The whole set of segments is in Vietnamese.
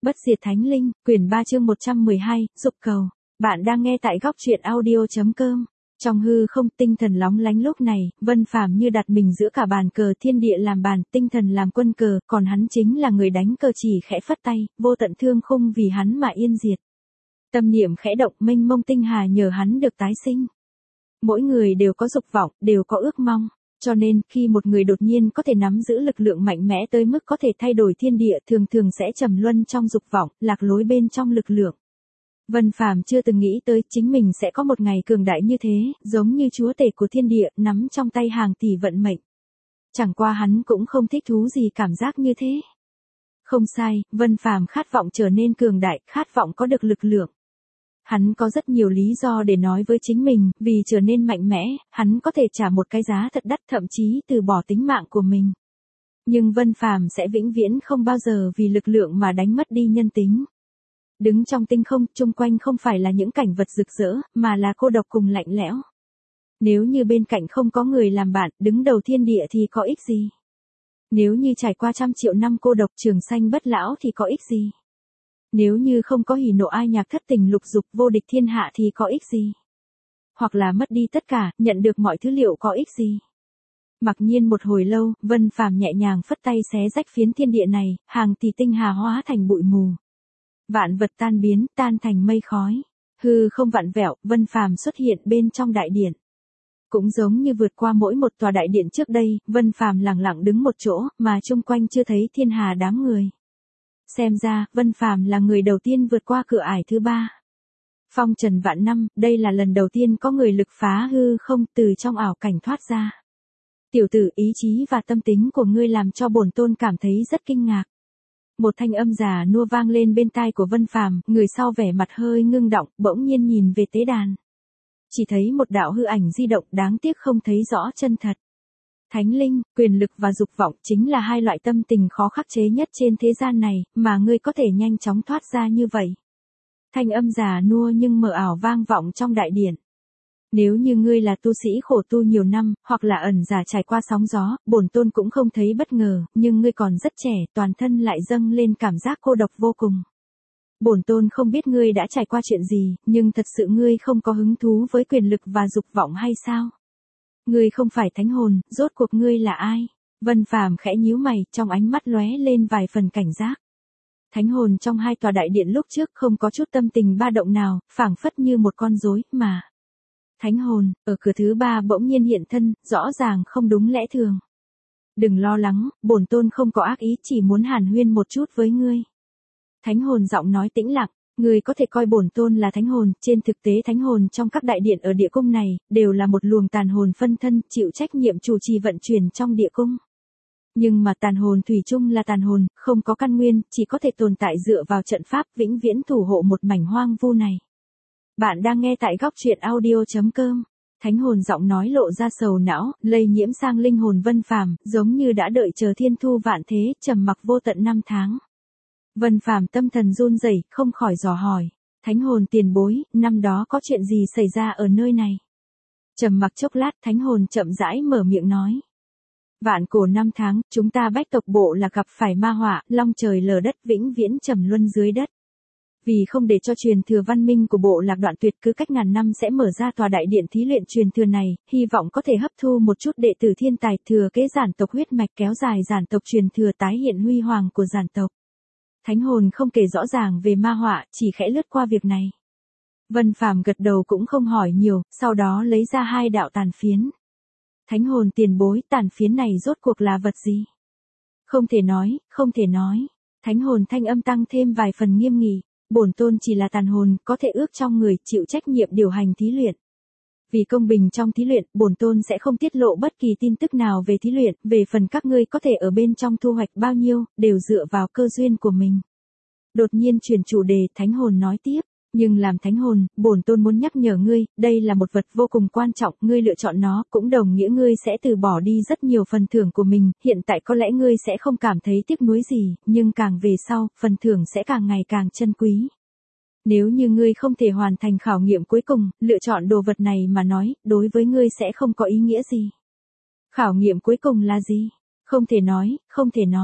Bất diệt thánh linh, quyển 3 chương 112, dục cầu. Bạn đang nghe tại góc truyện audio.com. Trong hư không, tinh thần lóng lánh lúc này, Vân Phàm như đặt mình giữa cả bàn cờ thiên địa làm bàn, tinh thần làm quân cờ, còn hắn chính là người đánh cờ chỉ khẽ phất tay, vô tận thương khung vì hắn mà yên diệt. Tâm niệm khẽ động, mênh mông tinh hà nhờ hắn được tái sinh. Mỗi người đều có dục vọng, đều có ước mong. Cho nên, khi một người đột nhiên có thể nắm giữ lực lượng mạnh mẽ tới mức có thể thay đổi thiên địa, thường thường sẽ trầm luân trong dục vọng, lạc lối bên trong lực lượng. Vân Phàm chưa từng nghĩ tới chính mình sẽ có một ngày cường đại như thế, giống như chúa tể của thiên địa, nắm trong tay hàng tỷ vận mệnh. Chẳng qua hắn cũng không thích thú gì cảm giác như thế. Không sai, Vân Phàm khát vọng trở nên cường đại, khát vọng có được lực lượng. Hắn có rất nhiều lý do để nói với chính mình, vì trở nên mạnh mẽ, hắn có thể trả một cái giá thật đắt, thậm chí từ bỏ tính mạng của mình. Nhưng Vân Phàm sẽ vĩnh viễn không bao giờ vì lực lượng mà đánh mất đi nhân tính. Đứng trong tinh không, chung quanh không phải là những cảnh vật rực rỡ, mà là cô độc cùng lạnh lẽo. Nếu như bên cạnh không có người làm bạn, đứng đầu thiên địa thì có ích gì? Nếu như trải qua 100 triệu năm cô độc trường sanh bất lão thì có ích gì? Nếu như không có hỉ nộ ai nhạc thất tình lục dục vô địch thiên hạ thì có ích gì? Hoặc là mất đi tất cả, nhận được mọi thứ liệu có ích gì? Mặc nhiên một hồi lâu, Vân Phàm nhẹ nhàng phất tay xé rách phiến thiên địa này, hàng tỷ tinh hà hóa thành bụi mù. Vạn vật tan biến, tan thành mây khói. Hư không vặn vẹo, Vân Phàm xuất hiện bên trong đại điện. Cũng giống như vượt qua mỗi một tòa đại điện trước đây, Vân Phàm lặng lặng đứng một chỗ, mà chung quanh chưa thấy thiên hà đám người. Xem ra, Vân Phàm là người đầu tiên vượt qua cửa ải thứ 3. Phong trần vạn năm, đây là lần đầu tiên có người lực phá hư không từ trong ảo cảnh thoát ra. Tiểu tử, ý chí và tâm tính của ngươi làm cho bổn tôn cảm thấy rất kinh ngạc. Một thanh âm già nua vang lên bên tai của Vân Phàm, người sau vẻ mặt hơi ngưng động, bỗng nhiên nhìn về tế đàn. Chỉ thấy một đạo hư ảnh di động, đáng tiếc không thấy rõ chân thật. Thánh linh, quyền lực và dục vọng chính là hai loại tâm tình khó khắc chế nhất trên thế gian này, mà ngươi có thể nhanh chóng thoát ra như vậy. Thanh âm già nua nhưng mờ ảo vang vọng trong đại điện. Nếu như ngươi là tu sĩ khổ tu nhiều năm, hoặc là ẩn giả trải qua sóng gió, bổn tôn cũng không thấy bất ngờ, nhưng ngươi còn rất trẻ, toàn thân lại dâng lên cảm giác cô độc vô cùng. Bổn tôn không biết ngươi đã trải qua chuyện gì, nhưng thật sự ngươi không có hứng thú với quyền lực và dục vọng hay sao? Ngươi không phải thánh hồn, rốt cuộc ngươi là ai? Vân Phàm khẽ nhíu mày, trong ánh mắt lóe lên vài phần cảnh giác. Thánh hồn trong hai tòa đại điện lúc trước không có chút tâm tình ba động nào, phảng phất như một con rối mà. Thánh hồn, ở cửa thứ 3 bỗng nhiên hiện thân, rõ ràng không đúng lẽ thường. Đừng lo lắng, bổn tôn không có ác ý, chỉ muốn hàn huyên một chút với ngươi. Thánh hồn giọng nói tĩnh lặng, ngươi có thể coi bổn tôn là thánh hồn, trên thực tế thánh hồn trong các đại điện ở địa cung này, đều là một luồng tàn hồn phân thân, chịu trách nhiệm chủ trì vận chuyển trong địa cung. Nhưng mà tàn hồn thủy chung là tàn hồn, không có căn nguyên, chỉ có thể tồn tại dựa vào trận pháp vĩnh viễn thủ hộ một mảnh hoang vu này. Bạn đang nghe tại góc truyện audio.com. Thánh hồn giọng nói lộ ra sầu não, lây nhiễm sang linh hồn Vân Phàm, giống như đã đợi chờ thiên thu vạn thế, trầm mặc vô tận năm tháng. Vân Phàm tâm thần run rẩy, không khỏi dò hỏi, thánh hồn tiền bối, năm đó có chuyện gì xảy ra ở nơi này? Trầm mặc chốc lát, thánh hồn chậm rãi mở miệng nói. Vạn cổ năm tháng, chúng ta Bách tộc bộ là gặp phải ma họa, long trời lở đất, vĩnh viễn trầm luân dưới đất. Vì không để cho truyền thừa văn minh của bộ lạc đoạn tuyệt, cứ cách ngàn năm sẽ mở ra tòa đại điện thí luyện truyền thừa này, hy vọng có thể hấp thu một chút đệ tử thiên tài thừa kế giản tộc huyết mạch, kéo dài giản tộc truyền thừa, tái hiện huy hoàng của giản tộc. Thánh hồn không kể rõ ràng về ma họa, chỉ khẽ lướt qua việc này. Vân Phàm gật đầu cũng không hỏi nhiều, sau đó lấy ra 2 đạo tàn phiến. Thánh hồn tiền bối, tàn phiến này rốt cuộc là vật gì? Không thể nói, không thể nói. Thánh hồn thanh âm tăng thêm vài phần nghiêm nghị. Bổn tôn chỉ là tàn hồn, có thể ước trong người, chịu trách nhiệm điều hành thí luyện. Vì công bình trong thí luyện, bổn tôn sẽ không tiết lộ bất kỳ tin tức nào về thí luyện, về phần các ngươi có thể ở bên trong thu hoạch bao nhiêu, đều dựa vào cơ duyên của mình. Đột nhiên chuyển chủ đề, thánh hồn nói tiếp, nhưng làm thánh hồn, bổn tôn muốn nhắc nhở ngươi, đây là một vật vô cùng quan trọng, ngươi lựa chọn nó, cũng đồng nghĩa ngươi sẽ từ bỏ đi rất nhiều phần thưởng của mình, hiện tại có lẽ ngươi sẽ không cảm thấy tiếc nuối gì, nhưng càng về sau, phần thưởng sẽ càng ngày càng chân quý. Nếu như ngươi không thể hoàn thành khảo nghiệm cuối cùng, lựa chọn đồ vật này mà nói, đối với ngươi sẽ không có ý nghĩa gì. Khảo nghiệm cuối cùng là gì? Không thể nói, không thể nói.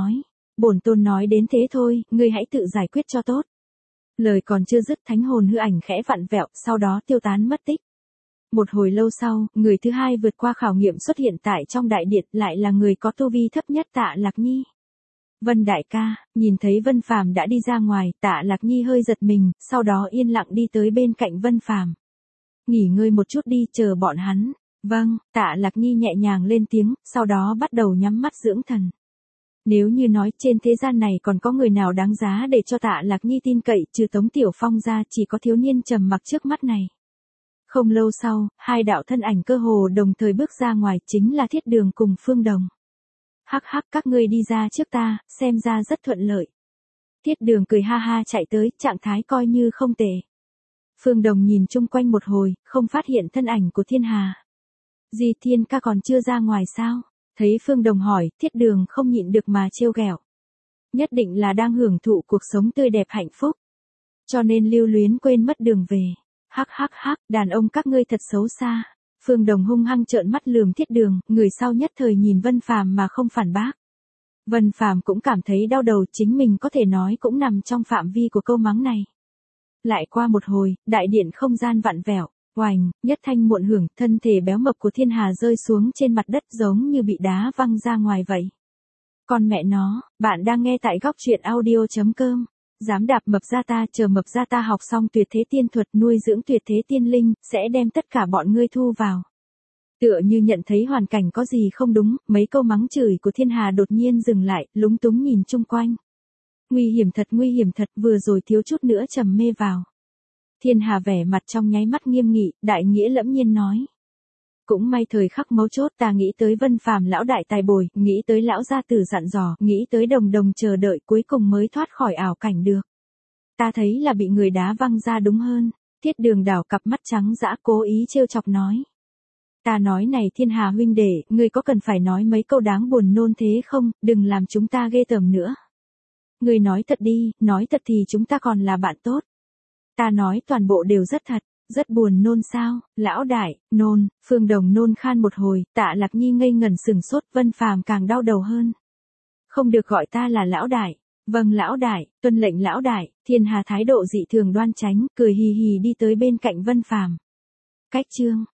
Bổn tôn nói đến thế thôi, ngươi hãy tự giải quyết cho tốt. Lời còn chưa dứt, thánh hồn hư ảnh khẽ vặn vẹo, sau đó tiêu tán mất tích. Một hồi lâu sau, người thứ hai vượt qua khảo nghiệm xuất hiện tại trong đại điện, lại là người có tu vi thấp nhất Tạ Lạc Nhi. Vân đại ca, nhìn thấy Vân Phàm đã đi ra ngoài, Tạ Lạc Nhi hơi giật mình, sau đó yên lặng đi tới bên cạnh Vân Phàm. Nghỉ ngơi một chút đi, chờ bọn hắn. Vâng, Tạ Lạc Nhi nhẹ nhàng lên tiếng, sau đó bắt đầu nhắm mắt dưỡng thần. Nếu như nói trên thế gian này còn có người nào đáng giá để cho Tạ Lạc Nhi tin cậy, trừ Tống Tiểu Phong ra, chỉ có thiếu niên trầm mặc trước mắt này. Không lâu sau, hai đạo thân ảnh cơ hồ đồng thời bước ra ngoài, chính là Thiết Đường cùng Phương Đồng. Hắc hắc, các ngươi đi ra trước ta, xem ra rất thuận lợi. Thiết Đường cười ha ha chạy tới, trạng thái coi như không tệ. Phương Đồng nhìn chung quanh một hồi, không phát hiện thân ảnh của Thiên Hà. Di Thiên ca còn chưa ra ngoài sao? Thấy Phương Đồng hỏi, Thiết Đường không nhịn được mà trêu ghẹo. Nhất định là đang hưởng thụ cuộc sống tươi đẹp hạnh phúc. Cho nên lưu luyến quên mất đường về. Hắc hắc hắc, đàn ông các ngươi thật xấu xa. Phương Đồng hung hăng trợn mắt lườm Thiết Đường, người sau nhất thời nhìn Vân Phàm mà không phản bác. Vân Phàm cũng cảm thấy đau đầu, chính mình có thể nói cũng nằm trong phạm vi của câu mắng này. Lại qua một hồi, đại điện không gian vặn vẹo, oành, nhất thanh muộn hưởng, thân thể béo mập của Thiên Hà rơi xuống trên mặt đất giống như bị đá văng ra ngoài vậy. Con mẹ nó, bạn đang nghe tại góc truyện audio.com. Dám đạp mập ra ta, chờ mập ra ta học xong tuyệt thế tiên thuật nuôi dưỡng tuyệt thế tiên linh, sẽ đem tất cả bọn ngươi thu vào. Tựa như nhận thấy hoàn cảnh có gì không đúng, mấy câu mắng chửi của Thiên Hà đột nhiên dừng lại, lúng túng nhìn chung quanh. Nguy hiểm thật, vừa rồi thiếu chút nữa trầm mê vào. Thiên Hà vẻ mặt trong nháy mắt nghiêm nghị, đại nghĩa lẫm nhiên nói. Cũng may thời khắc mấu chốt ta nghĩ tới Vân Phàm lão đại tài bồi, nghĩ tới lão gia tử dặn dò, nghĩ tới đồng đồng chờ đợi, cuối cùng mới thoát khỏi ảo cảnh được. Ta thấy là bị người đá văng ra đúng hơn. Thiết Đường đảo cặp mắt trắng dã cố ý trêu chọc nói. Ta nói này Thiên Hà huynh đệ, ngươi có cần phải nói mấy câu đáng buồn nôn thế không, đừng làm chúng ta ghê tởm nữa. Ngươi nói thật đi, nói thật thì chúng ta còn là bạn tốt. Ta nói toàn bộ đều rất thật. Rất buồn nôn sao, lão đại, nôn, Phương Đồng nôn khan một hồi, Tạ Lạc Nhi ngây ngẩn sừng sốt, Vân Phàm càng đau đầu hơn. Không được gọi ta là lão đại. Vâng lão đại, tuân lệnh lão đại. Thiên Hà thái độ dị thường đoan chánh, cười hì hì đi tới bên cạnh Vân Phàm. Cách chương